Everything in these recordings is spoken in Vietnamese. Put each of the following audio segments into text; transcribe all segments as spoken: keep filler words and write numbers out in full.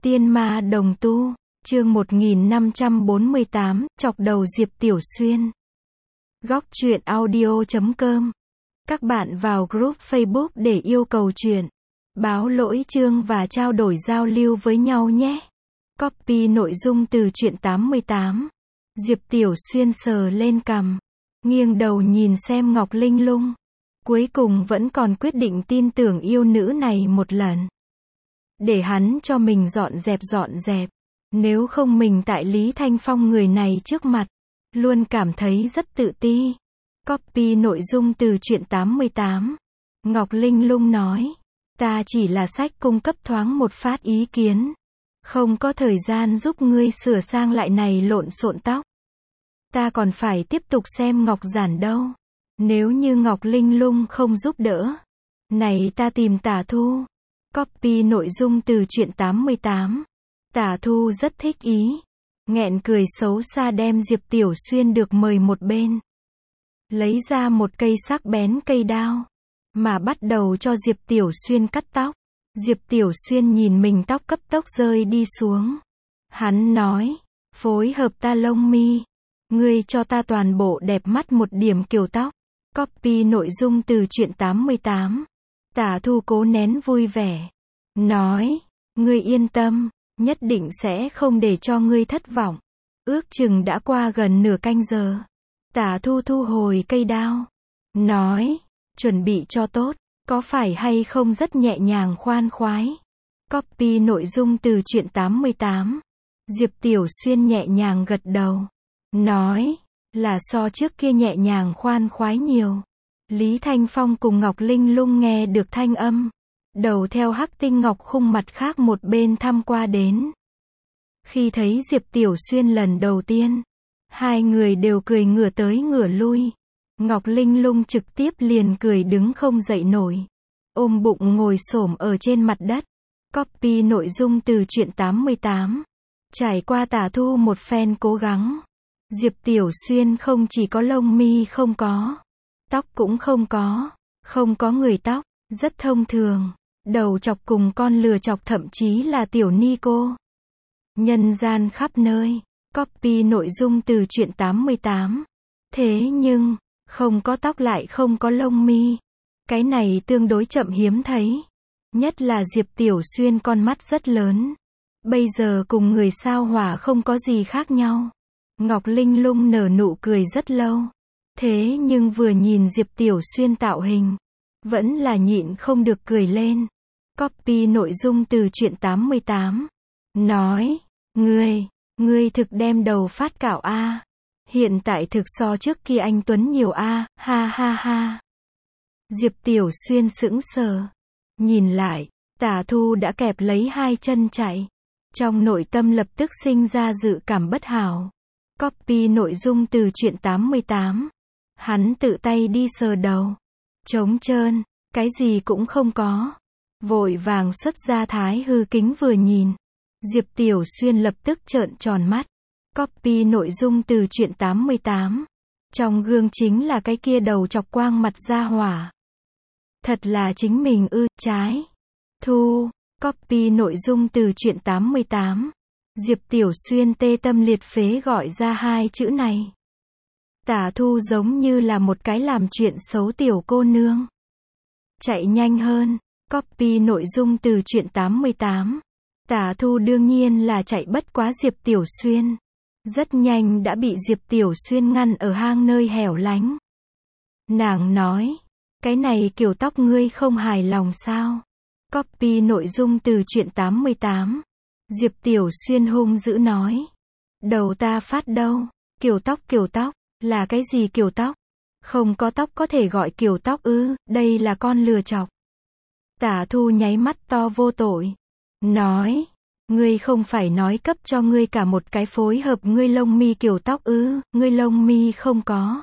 Tiên ma đồng tu, chương một nghìn năm trăm bốn mươi tám, chọc đầu Diệp Tiểu Xuyên. Góc truyện audio chấm com. Các bạn vào group Facebook để yêu cầu truyện, báo lỗi chương và trao đổi giao lưu với nhau nhé. Copy nội dung từ truyện tám mươi tám. Diệp Tiểu Xuyên sờ lên cằm, nghiêng đầu nhìn xem Ngọc Linh Lung. Cuối cùng vẫn còn quyết định tin tưởng yêu nữ này một lần. Để hắn cho mình dọn dẹp dọn dẹp. Nếu không mình tại Lý Thanh Phong người này trước mặt, luôn cảm thấy rất tự ti. Copy nội dung từ truyện tám mươi tám. Ngọc Linh Lung nói, ta chỉ là sách cung cấp thoáng một phát ý kiến. Không có thời gian giúp ngươi sửa sang lại này lộn xộn tóc. Ta còn phải tiếp tục xem Ngọc Giản đâu. Nếu như Ngọc Linh Lung không giúp đỡ, này ta tìm Tả Thu. Copy nội dung từ truyện tám mươi tám. Tả Thu rất thích ý, nghẹn cười xấu xa đem Diệp Tiểu Xuyên được mời một bên. Lấy ra một cây sắc bén cây đao, mà bắt đầu cho Diệp Tiểu Xuyên cắt tóc. Diệp Tiểu Xuyên nhìn mình tóc cấp tốc rơi đi xuống. Hắn nói, phối hợp ta lông mi. Ngươi cho ta toàn bộ đẹp mắt một điểm kiểu tóc. Copy nội dung từ truyện tám mươi tám. Tả Thu cố nén vui vẻ, nói, ngươi yên tâm, nhất định sẽ không để cho ngươi thất vọng. Ước chừng đã qua gần nửa canh giờ. Tả Thu thu hồi cây đao, nói, chuẩn bị cho tốt, có phải hay không rất nhẹ nhàng khoan khoái. Copy nội dung từ truyện tám mươi tám. Diệp Tiểu Xuyên nhẹ nhàng gật đầu, nói, là so trước kia nhẹ nhàng khoan khoái nhiều. Lý Thanh Phong cùng Ngọc Linh Lung nghe được thanh âm, đầu theo Hắc Tinh Ngọc khung mặt khác một bên thăm qua đến. Khi thấy Diệp Tiểu Xuyên lần đầu tiên, hai người đều cười ngửa tới ngửa lui. Ngọc Linh Lung trực tiếp liền cười đứng không dậy nổi, ôm bụng ngồi xổm ở trên mặt đất. Copy nội dung từ truyện tám mươi tám. Trải qua Tả Thu một phen cố gắng, Diệp Tiểu Xuyên không chỉ có lông mi không có, tóc cũng không có, không có người tóc, rất thông thường, đầu chọc cùng con lừa chọc thậm chí là tiểu ni cô. Nhân gian khắp nơi. Copy nội dung từ truyện tám mươi tám. Thế nhưng, không có tóc lại không có lông mi. Cái này tương đối chậm hiếm thấy. Nhất là Diệp Tiểu Xuyên con mắt rất lớn. Bây giờ cùng người sao hỏa không có gì khác nhau. Ngọc Linh Lung nở nụ cười rất lâu. Thế nhưng vừa nhìn Diệp Tiểu Xuyên tạo hình, vẫn là nhịn không được cười lên. Copy nội dung từ truyện tám mươi tám. Nói, ngươi, ngươi thực đem đầu phát cạo a. Hiện tại thực so trước kia anh Tuấn nhiều a, ha ha ha. Diệp Tiểu Xuyên sững sờ. Nhìn lại, Tả Thu đã kẹp lấy hai chân chạy. Trong nội tâm lập tức sinh ra dự cảm bất hảo. Copy nội dung từ truyện tám mươi tám. Hắn tự tay đi sờ đầu. Trống trơn, cái gì cũng không có. Vội vàng xuất ra thái hư kính vừa nhìn. Diệp Tiểu Xuyên lập tức trợn tròn mắt. Copy nội dung từ truyện tám mươi tám. Trong gương chính là cái kia đầu chọc quang mặt ra hỏa. Thật là chính mình ư, trái. Thu. Copy nội dung từ truyện tám mươi tám. Diệp Tiểu Xuyên tê tâm liệt phế gọi ra hai chữ này. Tả Thu giống như là một cái làm chuyện xấu tiểu cô nương. Chạy nhanh hơn. Copy nội dung từ truyện tám mươi tám. Tả Thu đương nhiên là chạy bất quá Diệp Tiểu Xuyên. Rất nhanh đã bị Diệp Tiểu Xuyên ngăn ở hang nơi hẻo lánh. Nàng nói, cái này kiểu tóc ngươi không hài lòng sao? Copy nội dung từ truyện tám mươi tám. Diệp Tiểu Xuyên hung dữ nói, đầu ta phát đâu, kiểu tóc kiểu tóc, là cái gì kiểu tóc? Không có tóc có thể gọi kiểu tóc ư, đây là con lừa chọc. Tả Thu nháy mắt to vô tội, nói, ngươi không phải nói cấp cho ngươi cả một cái phối hợp ngươi lông mi kiểu tóc ư, ngươi lông mi không có.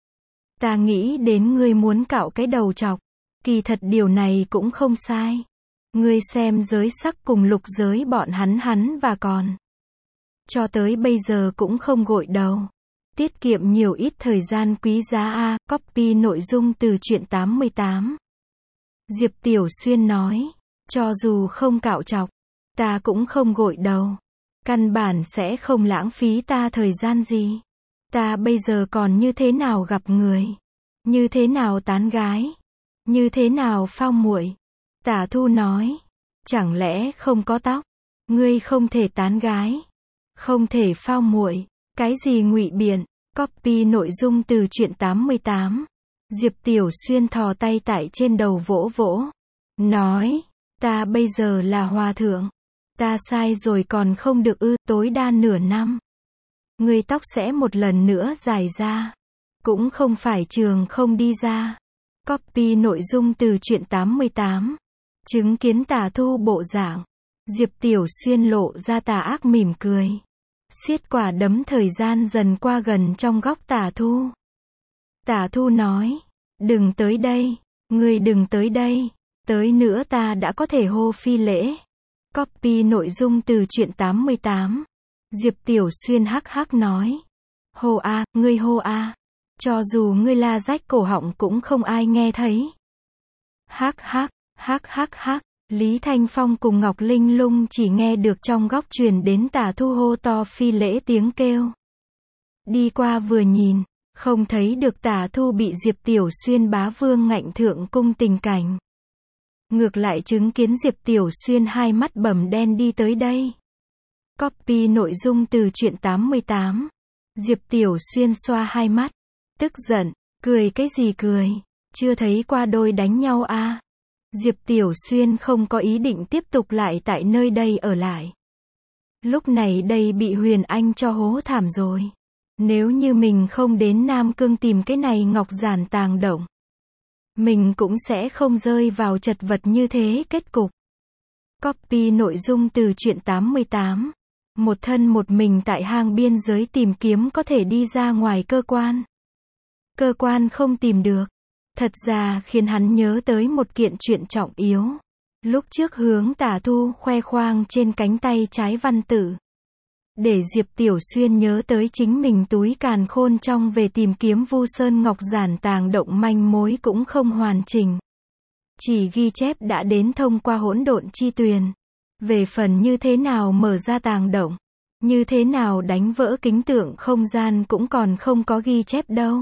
Ta nghĩ đến ngươi muốn cạo cái đầu chọc, kỳ thật điều này cũng không sai. Ngươi xem giới sắc cùng lục giới bọn hắn hắn và còn. Cho tới bây giờ cũng không gội đầu. Tiết kiệm nhiều ít thời gian quý giá a. Copy nội dung từ truyện tám mươi tám. Diệp Tiểu Xuyên nói, cho dù không cạo chọc, Ta cũng không gội đầu. Căn bản sẽ không lãng phí ta thời gian gì. Ta bây giờ còn như thế nào gặp người? Như thế nào tán gái? Như thế nào phao muội? Tả Thu nói. Chẳng lẽ không có tóc? Ngươi không thể tán gái. Không thể phao muội. Cái gì ngụy biện? Copy nội dung từ truyện tám mươi tám. Diệp Tiểu Xuyên thò tay tại trên đầu vỗ vỗ. Nói. Ta bây giờ là hòa thượng. Ta sai rồi còn không được ư, tối đa nửa năm. Ngươi tóc sẽ một lần nữa dài ra. Cũng không phải trường không đi ra. Copy nội dung từ truyện tám mươi tám. Chứng kiến Tả Thu bộ dạng. Diệp Tiểu Xuyên lộ ra tà ác mỉm cười. Siết quả đấm, thời gian dần qua gần trong góc Tả Thu. Tả Thu nói. Đừng tới đây. Ngươi đừng tới đây. Tới nữa ta đã có thể hô phi lễ. Copy nội dung từ truyện tám mươi tám. Diệp Tiểu Xuyên hắc hắc nói. Hô a, ngươi hô a. Cho dù ngươi la rách cổ họng cũng không ai nghe thấy. Hắc hắc, hắc hắc hắc. Lý Thanh Phong cùng Ngọc Linh Lung chỉ nghe được trong góc truyền đến Tả Thu hô to phi lễ tiếng kêu. Đi qua vừa nhìn, không thấy được Tả Thu bị Diệp Tiểu Xuyên bá vương ngạnh thượng cung tình cảnh. Ngược lại chứng kiến Diệp Tiểu Xuyên hai mắt bầm đen đi tới đây. Copy nội dung từ truyện tám mươi tám. Diệp Tiểu Xuyên xoa hai mắt. Tức giận. Cười cái gì cười? Chưa thấy qua đôi đánh nhau à? Diệp Tiểu Xuyên không có ý định tiếp tục lại tại nơi đây ở lại. Lúc này đây bị Huyền Anh cho hố thảm rồi. Nếu như mình không đến Nam Cương tìm cái này ngọc giản tàng động, mình cũng sẽ không rơi vào chật vật như thế kết cục. Copy nội dung từ truyện tám mươi tám. Một thân một mình tại hang biên giới tìm kiếm có thể đi ra ngoài cơ quan. Cơ quan không tìm được. Thật ra khiến hắn nhớ tới một kiện chuyện trọng yếu. Lúc trước hướng Tả Thu khoe khoang trên cánh tay trái văn tử. Để Diệp Tiểu Xuyên nhớ tới chính mình túi càn khôn trong về tìm kiếm Vu Sơn Ngọc giản tàng động manh mối cũng không hoàn chỉnh. Chỉ ghi chép đã đến thông qua hỗn độn chi tuyền. Về phần như thế nào mở ra tàng động, như thế nào đánh vỡ kính tượng không gian cũng còn không có ghi chép đâu.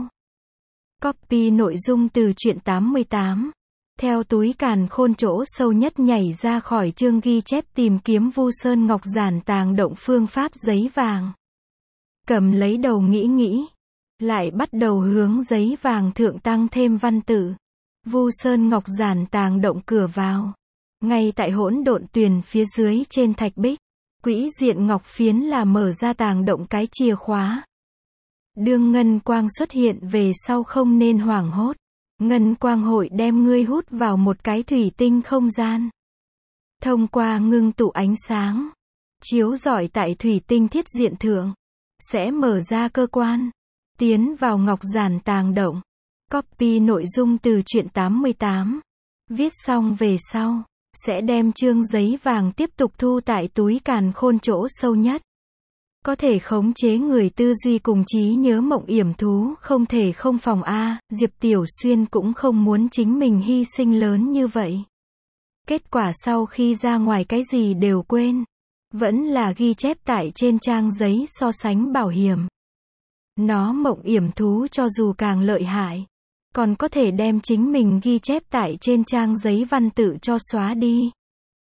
Copy nội dung từ truyện tám mươi tám. Theo túi càn khôn chỗ sâu nhất nhảy ra khỏi chương ghi chép tìm kiếm Vu Sơn Ngọc giản tàng động phương pháp giấy vàng. Cầm lấy đầu nghĩ nghĩ. Lại bắt đầu hướng giấy vàng thượng tăng thêm văn tự. Vu Sơn Ngọc giản tàng động cửa vào. Ngay tại hỗn độn tuyền phía dưới trên thạch bích. Quỹ diện ngọc phiến là mở ra tàng động cái chìa khóa. Đương ngân quang xuất hiện về sau không nên hoảng hốt. Ngân quang hội đem ngươi hút vào một cái thủy tinh không gian. Thông qua ngưng tụ ánh sáng, chiếu rọi tại thủy tinh thiết diện thượng, sẽ mở ra cơ quan, tiến vào ngọc giản tàng động. Copy nội dung từ truyện tám mươi tám. Viết xong về sau, sẽ đem chương giấy vàng tiếp tục thu tại túi càn khôn chỗ sâu nhất. Có thể khống chế người tư duy cùng trí nhớ mộng yểm thú không thể không phòng a. Diệp Tiểu Xuyên cũng không muốn chính mình hy sinh lớn như vậy. Kết quả sau khi ra ngoài cái gì đều quên. Vẫn là ghi chép tại trên trang giấy so sánh bảo hiểm. Nó mộng yểm thú cho dù càng lợi hại, còn có thể đem chính mình ghi chép tại trên trang giấy văn tự cho xóa đi.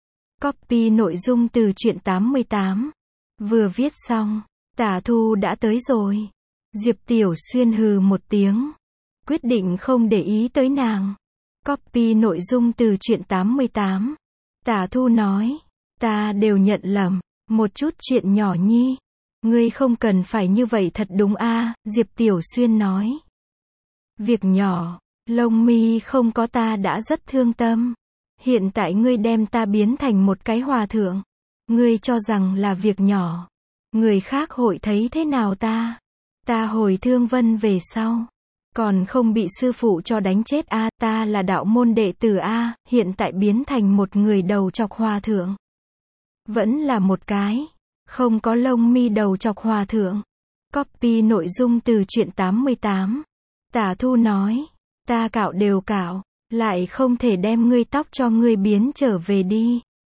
Copy nội dung từ truyện tám mươi tám. Vừa viết xong, Tả Thu đã tới rồi. Diệp Tiểu Xuyên hừ một tiếng. Quyết định không để ý tới nàng. Copy nội dung từ truyện tám mươi tám. Tả Thu nói. Ta đều nhận lầm. Một chút chuyện nhỏ nhi. Ngươi không cần phải như vậy thật đúng a. Diệp Tiểu Xuyên nói. Việc nhỏ, lông mi không có ta đã rất thương tâm. Hiện tại ngươi đem ta biến thành một cái hòa thượng. Ngươi cho rằng là việc nhỏ. Người khác hội thấy thế nào ta? Ta hồi Thương Vân về sau. Còn không bị sư phụ cho đánh chết a. À, ta là đạo môn đệ tử a. À, hiện tại biến thành một người đầu chọc hòa thượng. Vẫn là một cái. Không có lông mi đầu chọc hòa thượng. Copy nội dung từ truyện tám mươi tám. Tả Thu nói. Ta cạo đều cạo. Lại không thể đem ngươi tóc cho ngươi biến trở về đi.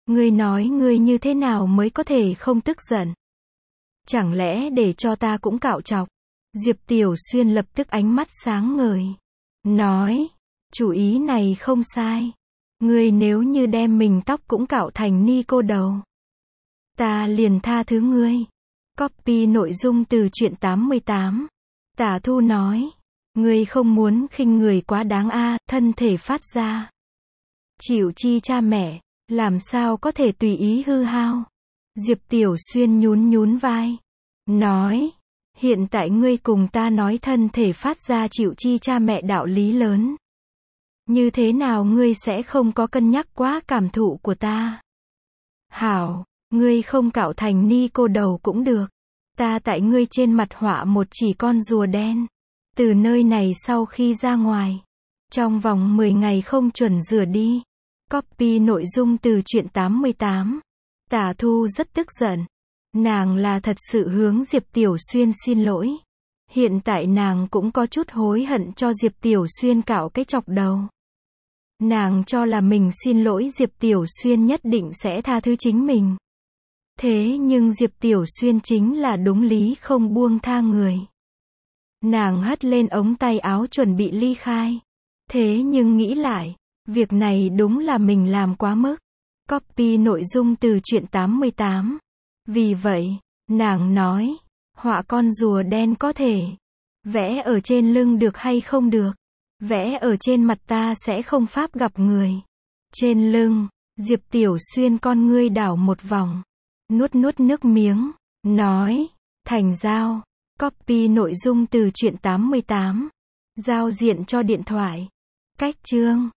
Ngươi nói ngươi như thế nào mới có thể không tức giận? Chẳng lẽ để cho ta cũng cạo chọc? Diệp Tiểu Xuyên lập tức ánh mắt sáng ngời. Nói, chủ ý này không sai. Ngươi nếu như đem mình tóc cũng cạo thành ni cô đầu, ta liền tha thứ ngươi. Copy nội dung từ truyện tám mươi tám. Tả Thu nói, ngươi không muốn khinh người quá đáng a, thân thể phát ra chịu chi cha mẹ, làm sao có thể tùy ý hư hao. Diệp Tiểu Xuyên nhún nhún vai, nói, hiện tại ngươi cùng ta nói thân thể phát ra chịu chi cha mẹ đạo lý lớn. Như thế nào ngươi sẽ không có cân nhắc quá cảm thụ của ta? Hảo, ngươi không cạo thành ni cô đầu cũng được. Ta tại ngươi trên mặt họa một chỉ con rùa đen. Từ nơi này sau khi ra ngoài, trong vòng mười ngày không chuẩn rửa đi. Copy nội dung từ truyện tám mươi tám. Tả Thu rất tức giận. Nàng là thật sự hướng Diệp Tiểu Xuyên xin lỗi. Hiện tại nàng cũng có chút hối hận cho Diệp Tiểu Xuyên cạo cái chọc đầu. Nàng cho là mình xin lỗi Diệp Tiểu Xuyên nhất định sẽ tha thứ chính mình. Thế nhưng Diệp Tiểu Xuyên chính là đúng lý không buông tha người. Nàng hất lên ống tay áo chuẩn bị ly khai. Thế nhưng nghĩ lại, việc này đúng là mình làm quá mức. Copy nội dung từ truyện tám mươi tám. Vì vậy, nàng nói, họa con rùa đen có thể vẽ ở trên lưng được hay không được? Vẽ ở trên mặt ta sẽ không pháp gặp người. Trên lưng, Diệp Tiểu Xuyên con ngươi đảo một vòng, nuốt nuốt nước miếng, nói, thành giao. Copy nội dung từ truyện tám mươi tám. Giao diện cho điện thoại. Cách chương